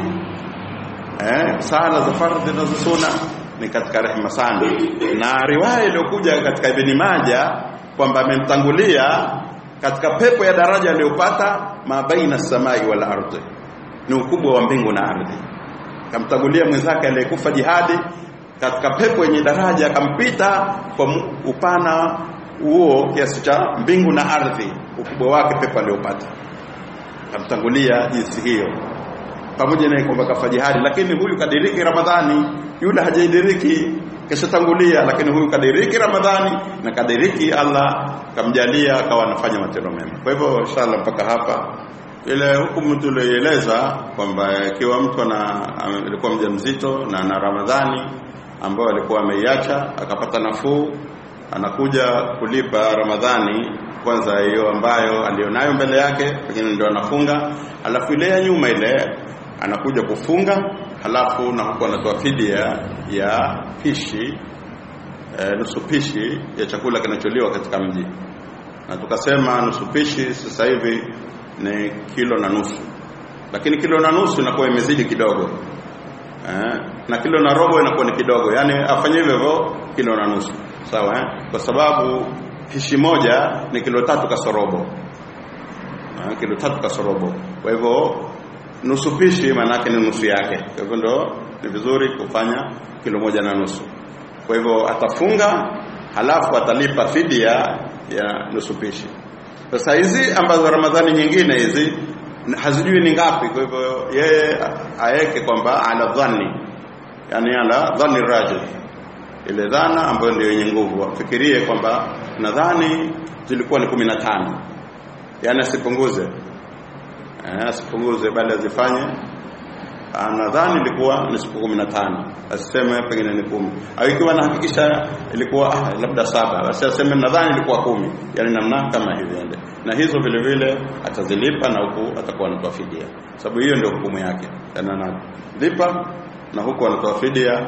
Speaker 1: sala za fardhi na za sunna, ni katika rehema sana. Na riwaya iliyokuja katika Ibn Majah kwamba amemtangulia katika pepo ya daraja aliyopata mabaina samai wal ardhi, ni ukubwa wa mbingu na ardhi. Kamtangulia mwenzake aliyekufa jihadi katika pepo yenye daraja, akampita kwa upana huo kiasi cha mbingu na ardhi, ukubwa wake pepo aliyopata. Kamtangulia jinsi hiyo, pamoja na kwamba kafa jihadi, lakini huyu kadiriki Ramadhani, yule hajaidiriki kishatangulia, lakini huyu kadiriki Ramadhani na kadiriki, Allah kamjalia akawa anafanya matendo mema. Kwa hivyo inshallah mpaka hapa ile hukumu tulieleza kwamba ikiwa mtu alikuwa mjamzito na ana Ramadhani ambayo alikuwa ameiacha akapata nafuu, anakuja kulipa Ramadhani kwanza hiyo ambayo alionayo mbele yake, pengine ndio anafunga, alafu ile ya nyuma ile anakuja kufunga, halafu na huko anatoa fidia ya pishi, nusu pishi ya chakula kinacholiwa katika mji. Na tukasema nusu pishi sasa hivi ni 1.5 kilo, lakini 1.5 kilo inakuwa imezidi kidogo, na 1.5 kilo inakuwa ni kidogo, yani afanye hivyo 1.5 kilo, sawa kwa sababu pishi moja ni 3 kilo kasorobo, 3 kilo kasorobo. Kwa hivyo nusu pishi maana yake ni nusu yake. Kwa hivyo ndio ni vizuri kufanya kilo 1.5. Kwa hivyo atafunga halafu atalipa fidia ya nusu pishi. Sasa hizi ambazo Ramadhani nyingine hizi hazijui ni ngapi, kwa hivyo yeye aeke kwamba ala dhanni, yani ala dhanni rajih, ile dhana ambayo ndio yenye nguvu. Afikirie kwamba nadhani zilikuwa ni 15, yani asipunguze bali azifanye nadhani ilikuwa ni siku 15, asiseme pengine ni 10. Au ikiwa anahakikisha ilikuwa labda 7, basi aseme nadhani ilikuwa 10, yani namna kama hivi ende. Na hizo vile vile atazilipa na huku atakuwa anatoa fidia, sababu hiyo ndio hukumu yake. Analipa na huku anatoa fidia,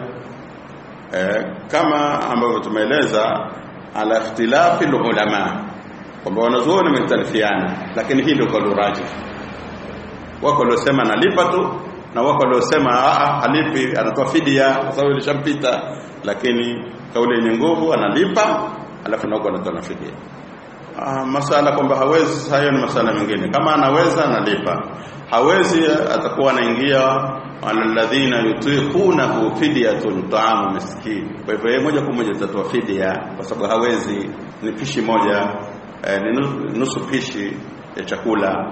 Speaker 1: kama ambavyo tumeeleza ala ikhtilafi ulama, kwamba wanazuoni wamekhtalifiana, lakini hii ndio kauli rajih. Wako waliosema analipa tu na wako waliosema halipi, anatoa fidia kwa sababu ilishampita, lakini kauli yenye nguvu analipa alafu na huko anatoa fidia. Masala kwamba hawezi, hayo ni masala mengine. Kama anaweza analipa, hawezi atakuwa anaingia alladhina yutiqunahu fidyatun ta'amu miskin. Kwa hivyo yeye moja kwa moja atatoa fidia kwa sababu hawezi, ni pishi moja, ni nusu pishi ya chakula.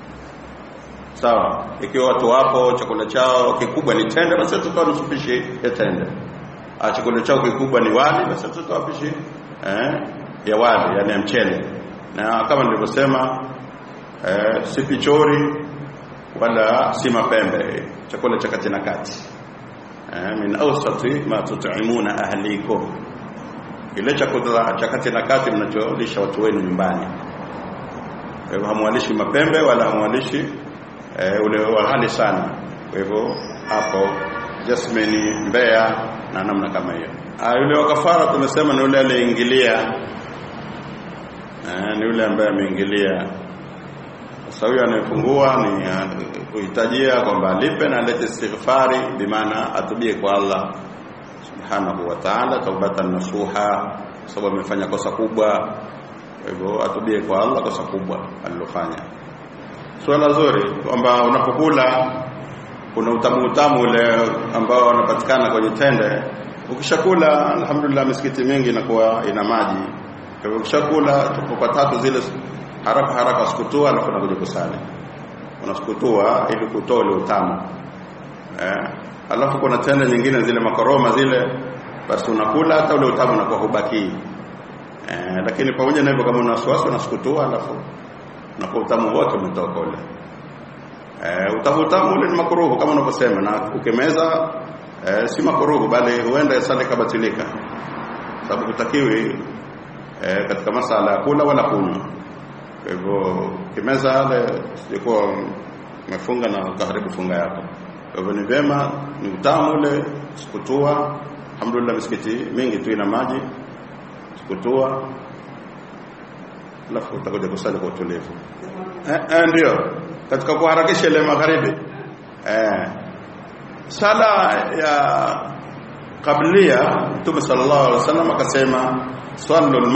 Speaker 1: Sawa, ikiwa watu wapo chakula chao kikubwa ni tende, basi atatoa nusu pishi ya tende. Chakula chao kikubwa ni wali, basi atatoa pishi ya wali, yani mchele. Na kama nilivyosema, si pichori wala si mapembe, chakula cha kati na kati. Min awsati ma tut'imuna ahlikum, ile chakula cha kati na kati mnacholisha watu wenu nyumbani. Kwa hivyo hamwalishi mapembe wala hamwalishi ule wa hali sana. Kwa hivyo hapo jasmini, mbea na namna kama hiyo. Yule wa kafara tumesema ni yule aliyeingilia, ni yule ambaye ameingilia. Sasa huyo anayefungua ni kuhitajia kwamba alipe na alete istighfari, bimaana atubie kwa Allah subhanahu wa ta'ala taubatan nasuha, sababu amefanya kosa kubwa. Kwa hivyo atubie kwa Allah kosa kubwa alilofanya. Swala zuri kwamba unapokula kuna utamu ule ambao unapatikana kwenye tende. Ukishakula alhamdulillah, misikiti mingi inakuwa ina maji. Kwa hivyo ukishakula tupo tatu zile haraka usukutua, alafu unakuja kusali. Unasukutua ili kutoa ile utamu. Alafu kuna tende nyingine zile makoroma zile, basi unakula hata ule utamu unakuwa hubaki. Lakini pamoja na hivyo, kama una wasiwasi unasukutua, alafu na kwa utamu wote umetoka ule. Utamu ule ni makruhu kama unavyosema, na ukimeza si makruhu, bali huenda sala kabatilika, sababu kutakiwi katika masala ya kula wala kunywa. Kwa hivyo kimeza ile sikuwa umefunga na ukaharibu funga yako. Kwa hivyo ni vyema, ni utamu ule sukutua. Alhamdulillah, misikiti mingi tu ina maji, sukutua alafu utakuja kusali kwa utulivu. Ndio katika kuharakisha ile magharibi. Sala ya kablia Mtume sallallahu alaihi wasallam akasema sallu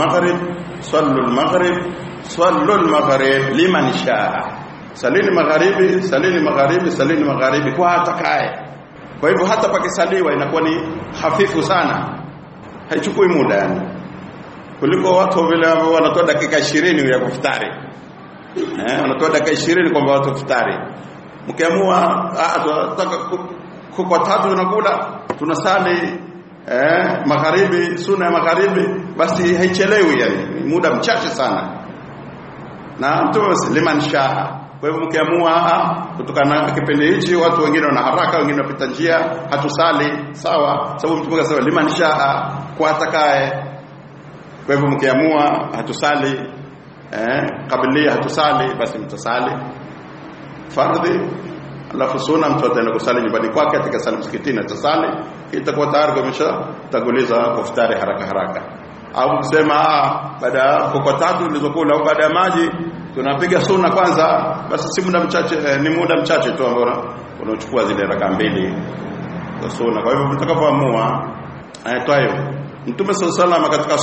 Speaker 1: al-maghrib liman shaa, salini magharibi kwa atakaye. Kwa hivyo hata pakisaliwa inakuwa ni hafifu sana, haichukui muda yani, kuliko watu vile ambao wanatoa dakika 20 ya kufutari. Wanatoa dakika 20 kwamba watu kufutari. Mkiamua tunataka kwa tatu tunakula, tunasali magharibi, sunna ya magharibi, basi haichelewi yani, muda mchache sana. Na Mtume liman shaa. Kwa hivyo mkiamua kutokana na kipindi hichi watu wengine wana haraka, wengine wanapita njia, hatusali, sawa, sababu Mtume akasema liman shaa, kwa atakaye. Kwa hivyo mkiamua hatusali kabla hatusali, basi mtasali fardhi, alafu sunna mtu ataenda kusali nyumbani kwake, atakasali msikitini atasali, itakuwa tayari kumeshatanguliza kufutari haraka. Au kusema baada ya kwa tatu zilizokula au baada ya maji tunapiga sunna kwanza, basi si muda mchache, ni muda mchache tu ambao unachukua zile raka mbili za sunna. Kwa hivyo mtakapoamua hivyo. Mtume sallallahu alaihi wasallam katika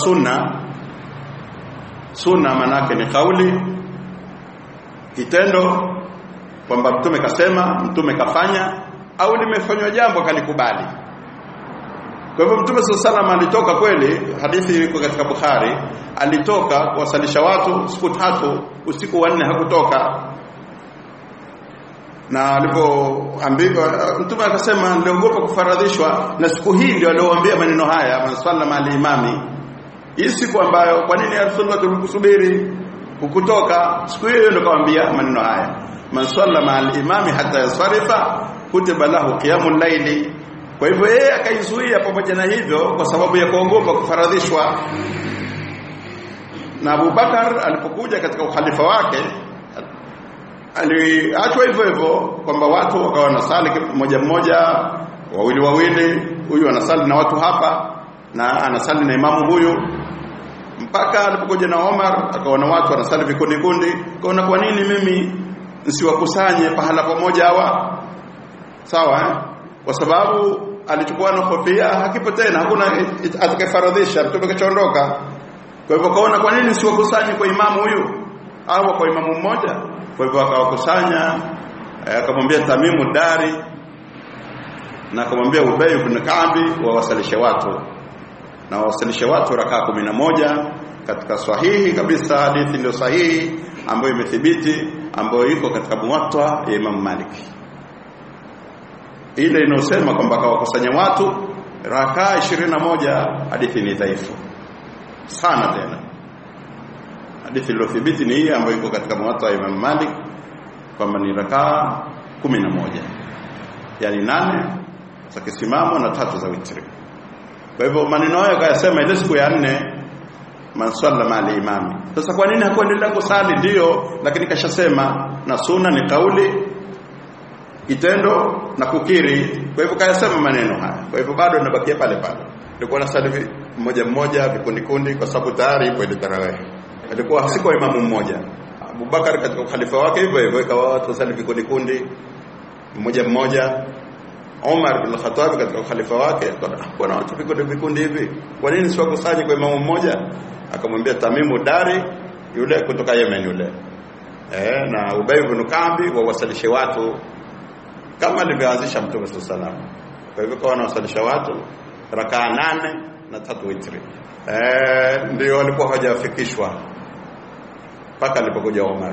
Speaker 1: sunna manake ni kauli, kitendo kwamba mtume kasema, mtume kafanya, au limefanywa jambo kalikubali. Kwa hivyo Mtume sallallahu alitoka kweli, hadithi iko katika Bukhari, alitoka kuwasalisha watu siku 3, usiku wa 4 hakutoka. Na alipoambiwa Mtume akasema niliogopa kufaradhishwa, na siku hii ndio aliowaambia maneno haya, man sallama al-imami. Hii siku ambayo kwa nini Rasulullah tulikusubiri ukutoka, siku hiyo ndio kawaambia maneno haya, man sallama al-imami hatta yasarifa kutiba lahu qiyamul layli. Kwa hivyo yeye akaizuia pamoja na hivyo kwa sababu ya kuogopa kufaradhishwa. Na Abu Bakar alipokuja katika ukhalifa wake aliachwa hivyo hivyo kwamba watu wakawa wanasali mmoja mmoja, wawili wawili, huyu anasali na watu hapa na anasali na imamu huyu, mpaka alipokuja na Omar akaona watu wanasali vikundi kundi. Kaona kwa nini mimi nisiwakusanye pahala pamoja hawa? Sawa kwa sababu alichukua na kofia, hakipo tena, hakuna atakayefaradhisha, mtume kachaondoka. Kwa hivyo kaona kwa nini siwakusanye kwa imamu huyu au kwa imamu mmoja? Kwa hivyo akawakusanya, akamwambia Tamimu Dari na akamwambia Ubay ibn Ka'b wawasalishe watu, na wawasalishe watu rakaa 11 katika sahihi kabisa. Hadithi ndio sahihi ambayo imethibiti, ambayo iko katika Muwatta ya Imam Malik. Ile inosema kwamba akawakusanya watu rakaa 21, hadithi ni dhaifu sana. Tena hadithi iliyothibiti ni hii ambayo iko katika Muwatta ya Imam Malik kwamba ni rakaa 11, yani 8 za kisimamo na 3 za witri. Kwa hivyo maneno hayo akayasema ile siku ya 4, man sallama al-imami. Sasa kwa nini hakuendelea kusali? Ndio, lakini kashasema, na sunna ni kauli, kitendo na kukiri. Kwa hivyo kayasema maneno haya. Kwa hivyo bado nabakia pale pale, nilikuwa nasali mmoja mmoja, vikundi kundi, kwa sababu tayari ipo ile tarawih. Alikuwa hasiko imamu mmoja. Abu Bakar katika khalifa wake hivyo hivyo ikawa watu wasali vikundi kundi, mmoja mmoja. Umar bin Khattab katika khalifa wake kuna watu vikundi hivi, kwa nini siwakusanye kwa imamu mmoja? Akamwambia Tamimu Dari yule kutoka Yemen yule, na Ubay ibn Ka'b wawasalishe watu kama alivyoanzisha Mtume sallallahu alaihi wasallam. Kwa hivyo kwa wanawasalisha watu rakaa 8 na 3 witri. Ndio walikuwa hawajafikishwa mpaka alipokuja Umar.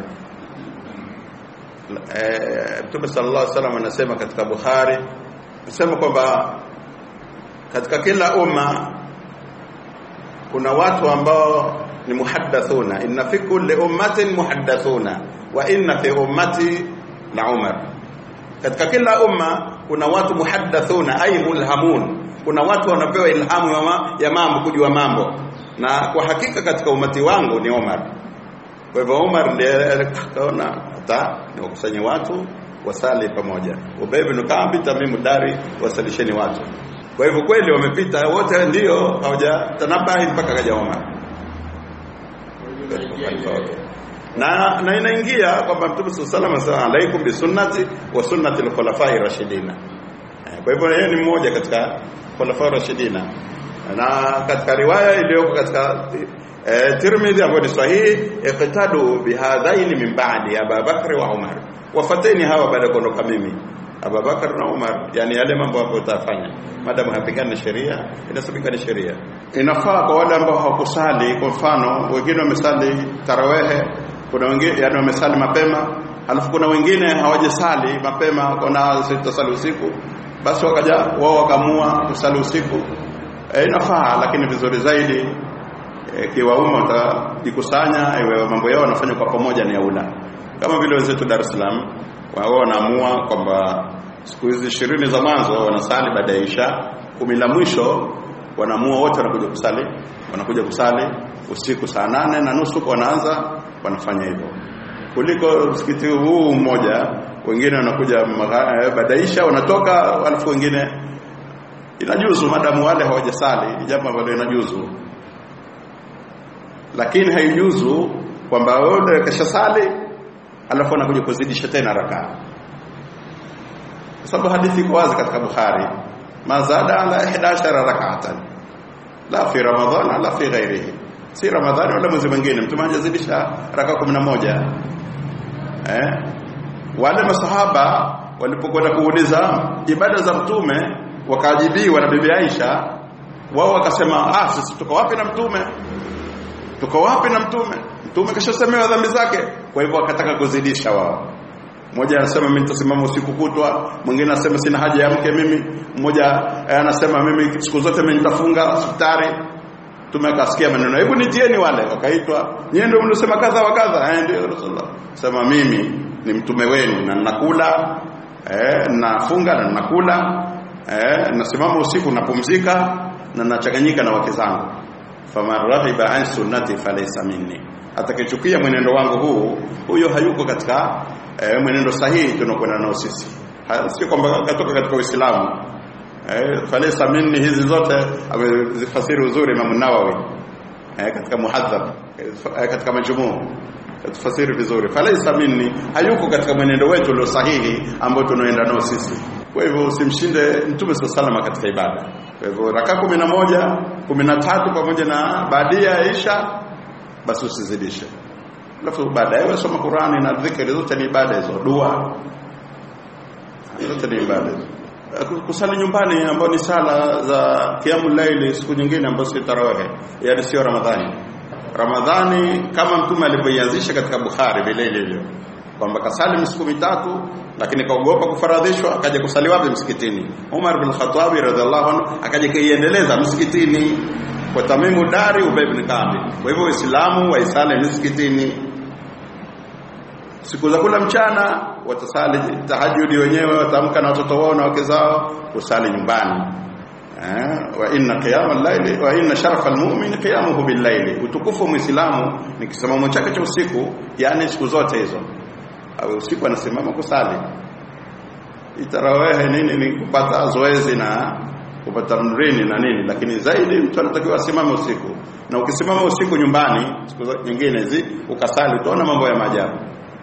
Speaker 1: Mtume sallallahu alaihi wasallam anasema katika Bukhari, anasema kwamba katika kila umma kuna watu ambao ni muhaddathuna, inna fi kulli ummatin muhaddathuna wa inna fi ummati la Umar. Katika kila umma kuna watu muhaddathuna ay mulhamun, kuna watu wanapewa ilhamu ya mambo, kujua mambo, na kwa hakika katika umati wangu ni Umar. Kwa hivyo Umar ndiye akaona hata niwakusanye watu wasali pamoja. Ubay ibn Ka'b, Tamimu Dari, wasalisheni watu. Kwa hivyo kweli wamepita wote, ndio hawajatanabahi mpaka kaja Umar. Na inaingia kwamba Mtume sallallahu alaihi wasallam alaikum bi sunnati wa sunnati al-khulafa'ir rashidina. Kwa hivyo yeye ni mmoja katika khulafa'ir rashidina. Na katika riwaya iliyoko katika Tirmidhi ambayo ni sahihi, iqtadu bihadhaini min ba'di Abu Bakr wa Umar, wafateni hawa baada ya kuondoka mimi, Abu Bakr na Umar. Yani yale mambo ambayo utafanya madamu hapigani na sheria, inasabika ni sheria. Inafaa kwa wale ambao hawakusali. Kwa mfano wengine wamesali tarawih, kuna wengine yani wamesali mapema, alafu kuna wengine hawajasali mapema, kuna sitasali usiku, basi wakaja wao wakamua kusali usiku. Inafaa, lakini vizuri zaidi kiwa umma watajikusanya, iwe mambo yao wanafanya kwa pamoja ni aula. Kama vile wenzetu Dar es Salaam wao wanaamua kwamba siku hizi 20 za mwanzo wanasali baada ya Isha, 10 la mwisho wanaamua wote wanakuja kusali usiku saa 8:30 kwa wanaanza wanafanya hivyo. Kuliko msikiti huu mmoja, wengine wanakuja baada ya Isha wanatoka, alafu wengine inajuzu madamu wale hawajasali, jambo ambalo inajuzu. Lakini haijuzu kwamba wewe kashasali alafu anakuja kuzidisha tena rakaa, kwa sababu hadithi iko wazi katika Bukhari, mazada ala 11 rak'atan la fi ramadhana la fi ghairihi, si ramadhani wala mwezi mwingine mtume hajazidisha rakaa 11. Wale masahaba walipokwenda kuuliza ibada za mtume wakajibiwa na bibi Aisha, wao wakasema sisi tuko wapi na mtume? Tuko wapi na mtume? Mtume kashasemewa dhambi zake. Kwa hivyo wakataka kuzidisha wao. Mmoja anasema mimi nitasimama usiku kutwa, mwingine anasema sina haja ya mke mimi, mmoja anasema mimi siku zote mimi nitafunga hospitali. Mtume akasikia maneno, hebu nitieni wale, wakaitwa, nyie ndio mnasema kadha wa kadha. Ndio Rasulullah. Sema mimi ni mtume wenu na ninakula nafunga na ninakula nasimama usiku napumzika na nachanganyika na wake zangu. Faman raghiba an sunnati falaysa minni, atakayechukia mwenendo wangu huu, huyo hayuko katika mwenendo sahihi tunakwenda nao sisi. Sio kwamba katoka katika Uislamu. Falaysa minni hizi zote amezifasiri uzuri Imam Nawawi katika Muhadhab, katika Majmuu tafsiri vizuri. Falaysa minni, hayuko katika mwenendo wetu ulio sahihi ambao tunaenda nao sisi. Kwa hivyo usimshinde Mtume sallallahu katika ibada. Kwa hivyo raka 11, 13 pamoja na baadia ya Isha basi usizidishe. Alafu baadaye wasoma Qur'ani na dhikri, zote ni ibada hizo, dua zote ni ibada. Kusali nyumbani ambao ni sala za qiyamul layl siku nyingine ambazo si tarawih, yaani sio Ramadhani kama Mtume alipoianzisha katika Bukhari vile hivyo kwamba kasali siku 3 lakini kaogopa kufaradhishwa, akaja kusali wapi? Msikitini. Umar bin Khattab radhiallahu anhu akaja kuiendeleza msikitini kwa Tamimu Dari Ubay ibn Ka'b. Kwa hivyo Waislamu waisali msikitini. Siku za kula mchana watasali tahajjudi wenyewe, watamka na watoto wao na wake zao, kusali nyumbani. Wa inna qiyamal layli wa inna sharafal mu'min qiyamuhu bil layli, utukufu muislamu ni kisimamo chake cha usiku, yani siku zote hizo au usiku anasimama kusali. Itarawih nini ni kupata zoezi na kupata nurini na nini, lakini zaidi mtu anatakiwa asimame usiku. Na ukisimama usiku nyumbani siku nyingine hizi ukasali, utaona mambo ya maajabu.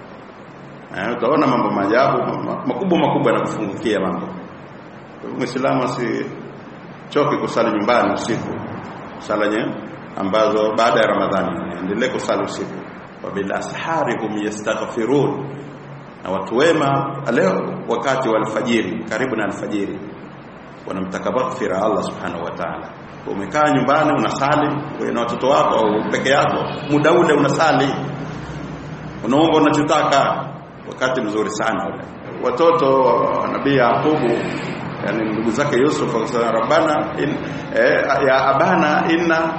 Speaker 1: Utaona mambo maajabu makubwa yanakufungukia mambo. Muislamu asichoke kusali nyumbani usiku, sala ambazo baada ya Ramadhani endelee kusali usiku. Wa bil ashari hum yastaghfirun, na watu wema leo wakati wa alfajiri, karibu na alfajiri, wanamtaka maghfira Allah subhanahu wa ta'ala. Umekaa nyumbani unasali na watoto wako au peke yako, muda ule unasali, unaomba unachotaka, wakati mzuri sana ule. Watoto wa Nabii Yakubu, yani ndugu zake Yusuf, wakasema Rabbana ya abana inna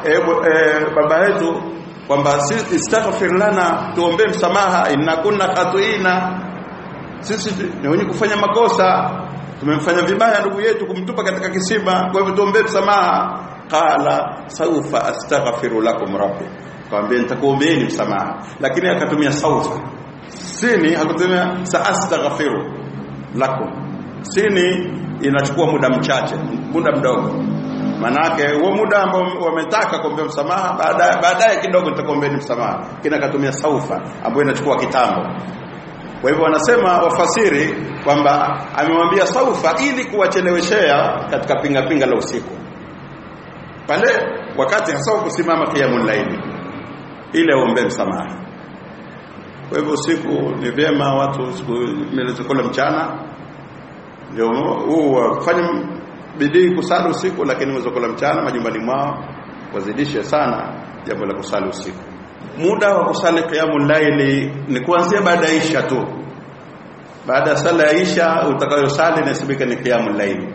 Speaker 1: baba yetu, kwamba sisi istaghfir lana, tuombe msamaha, inna kunna khatuina, sisi ni wenye kufanya makosa, tumemfanya vibaya ndugu yetu kumtupa katika kisima, kwa hivyo tuombe msamaha. Qala sawfa astaghfiru lakum rabbi, kwamba nitakuombeeni msamaha, lakini akatumia sawfa. Sini hakutumia saastaghfiru lakum. Sini inachukua muda mchache, muda mdogo. Manake huo muda ambao wametaka kuomba msamaha, baadaye kidogo nitakuombeeni msamaha, kina katumia saufa ambayo inachukua kitambo. Kwa hivyo wanasema wafasiri kwamba amemwambia saufa ili kuwacheleweshea katika pinga la usiku, pale wakati hasa kusimama qiyamul layl ile aombe msamaha. Kwa hivyo usiku ni vyema watu kula mchana ndio wafanye bidii kusali usiku, lakini wazokula mchana majumbani mwao wazidishe sana jambo la kusali usiku. Muda wa kusali qiyamul layl ni kuanzia baada ya Isha tu. Baada ya sala ya Isha utakayosali nasibika ni qiyamul layl,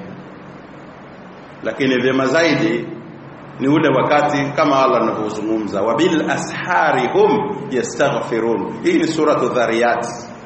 Speaker 1: lakini vyema zaidi ni ule wakati kama Allah anavyozungumza, wabil ashari hum yastaghfirun. Hii ni suratu Dhariyat.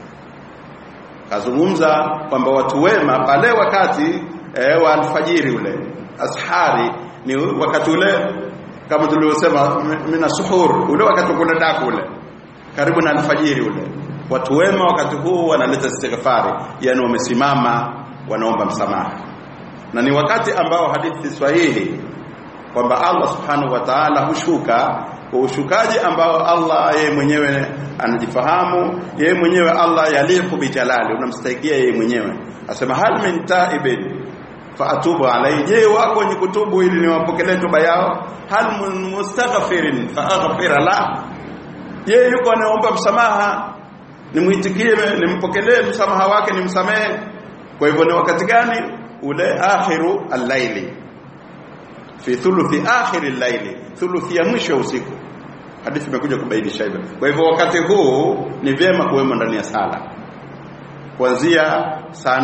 Speaker 1: Kazungumza kwamba watu wema pale wakati wa alfajiri, ule ashari ni wakati ule kama tulivyosema mina suhur, ule wakati kuna daku ule karibu na alfajiri ule. Watu wema wakati huu wanaleta istighfari, yani wamesimama wanaomba msamaha, na ni wakati ambao hadithi sahihi kwamba Allah subhanahu wa ta'ala hushuka kwa ushukaji ambao Allah yeye mwenyewe anajifahamu, yeye mwenyewe Allah yaliku bijalali, unamstahikia yeye mwenyewe. Asema hal min taibin fa atubu alayhi, je wako wenye kutubu ili niwapokelee toba yao? Hal mustaghfirin fa aghfir la, je yuko anaomba msamaha nimuitikie, nimpokelee msamaha wake, nimsamehe. Kwa hivyo ni wakati gani? Ule akhiru al-laili, fi thuluthi akhir al-laili, thuluthi ya mwisho usiku. Hadithi imekuja kubainisha hivyo. Kwa hivyo wakati huu ni vyema kuwemo ndani ya sala kuanzia saa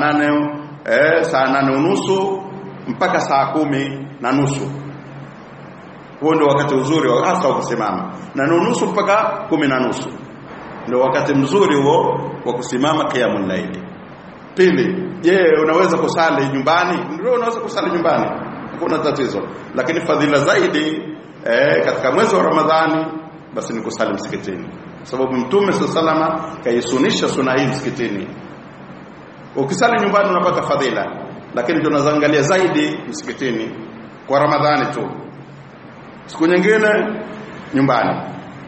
Speaker 1: 8:30 mpaka saa 10:30. Huo ndio wakati mzuri hasa kusimama. 8:30 mpaka 10:30 ndio wakati mzuri huo wa kusimama qiyamul layl. Pili, je, unaweza kusali nyumbani? Ndio, unaweza kusali nyumbani, hakuna tatizo. Lakini fadhila zaidi katika mwezi wa Ramadhani basi ni kusali msikitini, sababu Mtume sallallahu kaisunisha sunna hii msikitini. Ukisali nyumbani unapata fadhila, lakini tunazaangalia zaidi msikitini kwa Ramadhani tu. Siku nyingine nyumbani.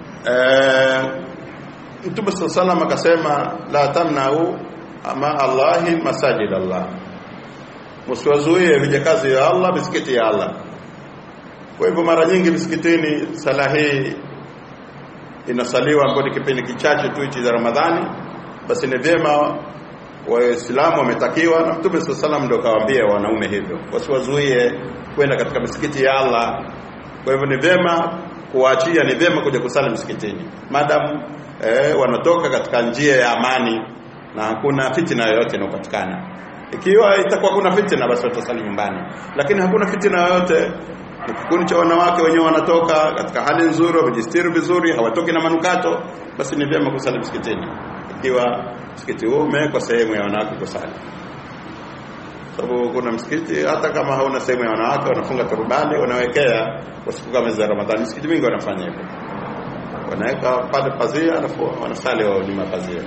Speaker 1: Mtume sallallahu akasema la tamna'u ama Allahi masajid Allah, msiwazuie vijakazi ya Allah misikiti ya Allah. Kwa hivyo mara nyingi msikitini sala hii inasaliwa ambapo ni kipindi kichache tu hichi za Ramadhani, basi ni vyema Waislamu wametakiwa na Mtume sallallahu ndio kawaambia wanaume hivyo, wasiwazuie kwenda katika misikiti ya Allah. Kwa hivyo ni vyema kuachia, ni vyema kuja kusali msikitini madam wanatoka katika njia ya amani na hakuna fitina yoyote inayopatikana. Ikiwa itakuwa kuna fitina basi watasali nyumbani, lakini hakuna fitina yoyote, ni kikundi cha wanawake wenyewe wanatoka katika hali nzuri, wamejistiri vizuri, hawatoki na manukato, basi ni vyema kusali msikitini ikiwa msikiti huo umewekwa sehemu ya wanawake kusali. Sababu kuna msikiti hata kama hauna sehemu ya wanawake wanafunga turubani, wanawekea kwa siku kama za Ramadhani. Msikiti mingi wanafanya hivyo, wanaweka pale pazia alafu wanasali wao nyuma pazia.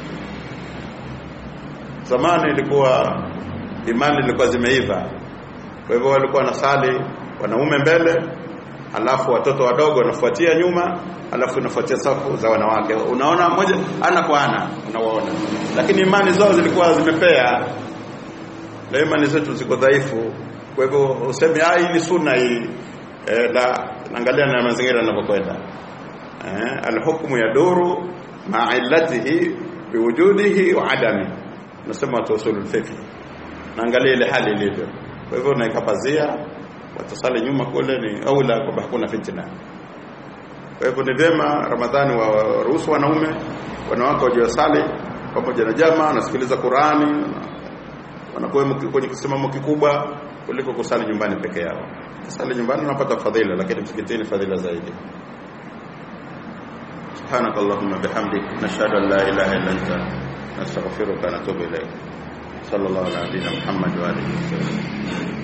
Speaker 1: Zamani ilikuwa imani ilikuwa zimeiva, kwa hivyo walikuwa wanasali wanaume mbele, alafu watoto wadogo wanafuatia nyuma, alafu inafuatia safu za wanawake. Unaona moja ana kwa ana unawaona, lakini imani zao zilikuwa zimepea. Leo imani zetu ziko dhaifu, kwa hivyo useme hii ni sunna hii. Angalia na mazingira yanapokwenda. Al-hukmu yaduru ma'a illatihi biwujudihi wa adami, nasema usulul fiqh. Naangalia ile hali ilivyo. Kwa hivyo naikapazia watasali nyuma kule ni aula kwa hakuna fitina. Kwa hivyo ni vyema Ramadhani waruhusu wanaume, wanawake wajisali pamoja na jamaa, wanasikiliza Qur'ani, wanakuwa kwenye kisimamo kikubwa kuliko kusali nyumbani peke yao. Kusali nyumbani unapata fadhila, lakini msikitini fadhila zaidi. Subhanakallahumma bihamdik, nashhadu an la ilaha illa anta, nastaghfiruka wa natubu ilayk. Sallallahu alaihi wa sallam Muhammad wa alihi wasallam.